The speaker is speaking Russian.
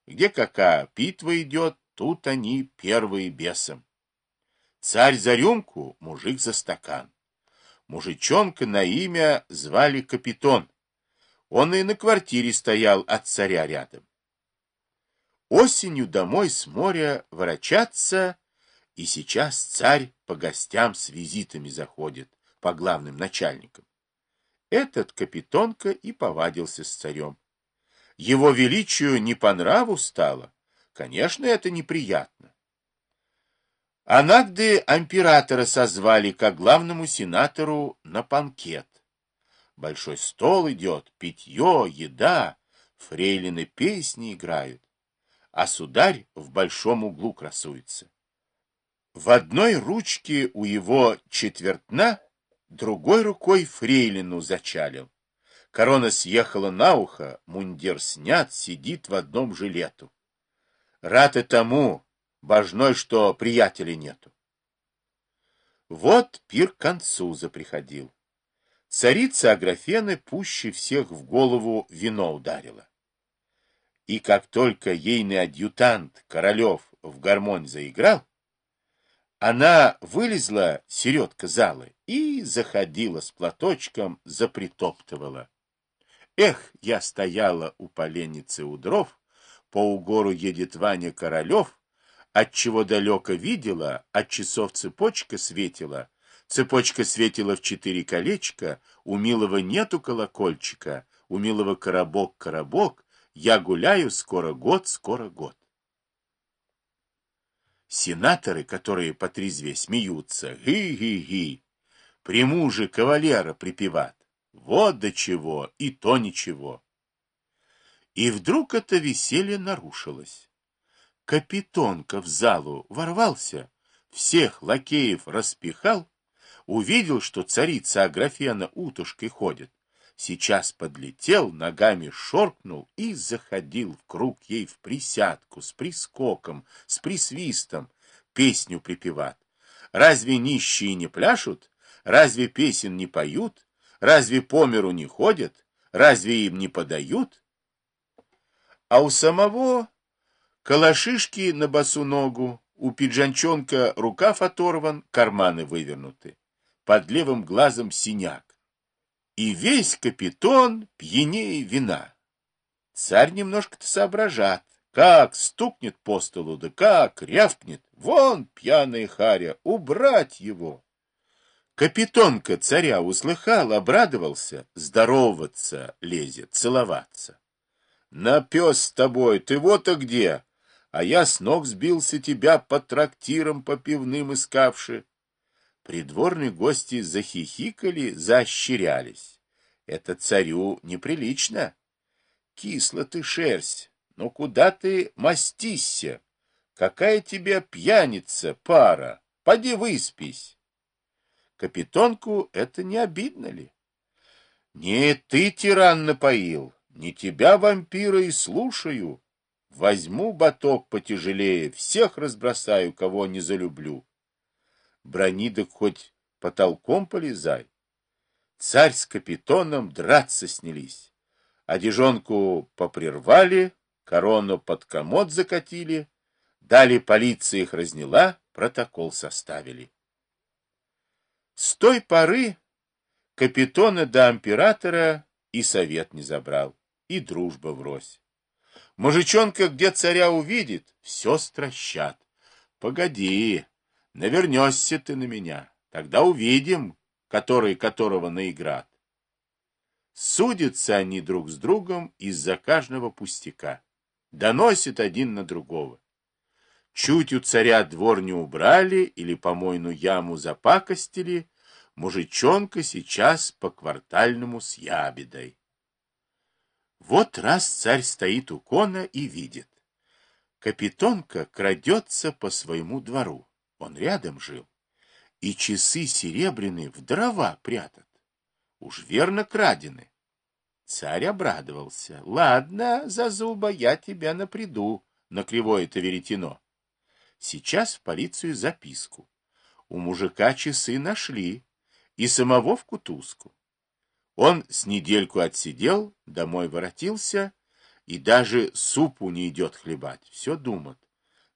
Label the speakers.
Speaker 1: Где какая питва идет, тут они первые бесом. Царь за рюмку, мужик за стакан. Мужичонка на имя звали Капитон. Он и на квартире стоял от царя рядом. Осенью домой с моря ворочаться, и сейчас царь по гостям с визитами заходит, по главным начальникам. Этот Капитонка и повадился с царем. Его величию не по нраву стало. Конечно, это неприятно. А нагды императора созвали ко главному сенатору на банкет. Большой стол идет, питье, еда, фрейлины песни играют, а сударь в большом углу красуется. В одной ручке у его четвертна, другой рукой фрейлину зачалил. Корона съехала на ухо, мундир снят, сидит в одном жилету. Рад и тому, божной, что приятелей нету. Вот пир к концу заприходил. Царица Аграфены пуще всех в голову вино ударила. И как только ейный адъютант Королев в гармонь заиграл, она вылезла середка зала и заходила с платочком, запритоптывала. Эх, я стояла у поленницы у дров, по угору едет Ваня Королев, отчего далеко видела, от часов цепочка светила, цепочка светила в 4 колечка, у милого нету колокольчика, у милого коробок, коробок, я гуляю, скоро год, скоро год. Сенаторы, которые потрезве смеются, ги-ги-ги, приму же кавалера припеват, вот до чего, и то ничего. И вдруг это веселье нарушилось. Капитонка в залу ворвался, всех лакеев распихал, увидел, что царица Аграфена утушкой ходит. Сейчас подлетел, ногами шоркнул и заходил в круг ей в присядку, с прискоком, с присвистом, песню припеват. Разве нищие не пляшут? Разве песен не поют? Разве по миру не ходят? Разве им не подают? А у самого калашишки на босу ногу, у пиджанчонка рукав оторван, карманы вывернуты. Под левым глазом синяк. И весь Капитон пьянее вина. Царь немножко-то соображат. Как стукнет по столу, да как рявкнет. Вон пьяная харя, убрать его. Капитонка царя услыхал, обрадовался, здороваться лезет, целоваться. На пес с тобой, ты вот-то где? А я с ног сбился тебя по трактирам, по пивным искавши. Придворные гости захихикали, заощрялись. Это царю неприлично. Кисла ты шерсть, но куда ты мастишься? Какая тебе пьяница, пара? Поди выспись. Капитонку это не обидно ли? Не ты, тиран, напоил, не тебя, вампира, и слушаю. Возьму боток потяжелее, всех разбросаю, кого не залюблю. Брони да хоть потолком полезай. Царь с Капитоном драться снялись. Одежонку попрервали, корону под комод закатили, дали полиция их разняла, протокол составили. С той поры Капитона до императора и совет не забрал, и дружба врозь. Мужичонка, где царя увидит, все стращат. Погоди, навернешься ты на меня, тогда увидим, который которого наиграт. Судятся они друг с другом из-за каждого пустяка. Доносят один на другого. Чуть у царя двор не убрали или помойную яму запакостили, мужичонка сейчас по квартальному с ябедой. Вот раз царь стоит у кона и видит. Капитонка крадется по своему двору. Он рядом жил. И часы серебряные в дрова прятат. Уж верно крадены. Царь обрадовался. Ладно, Зазуба, я тебя напряду на кривое-то веретено. Сейчас в полицию записку. У мужика часы нашли. И самого в кутузку. Он с недельку отсидел, домой воротился и даже супу не идет хлебать, все думает.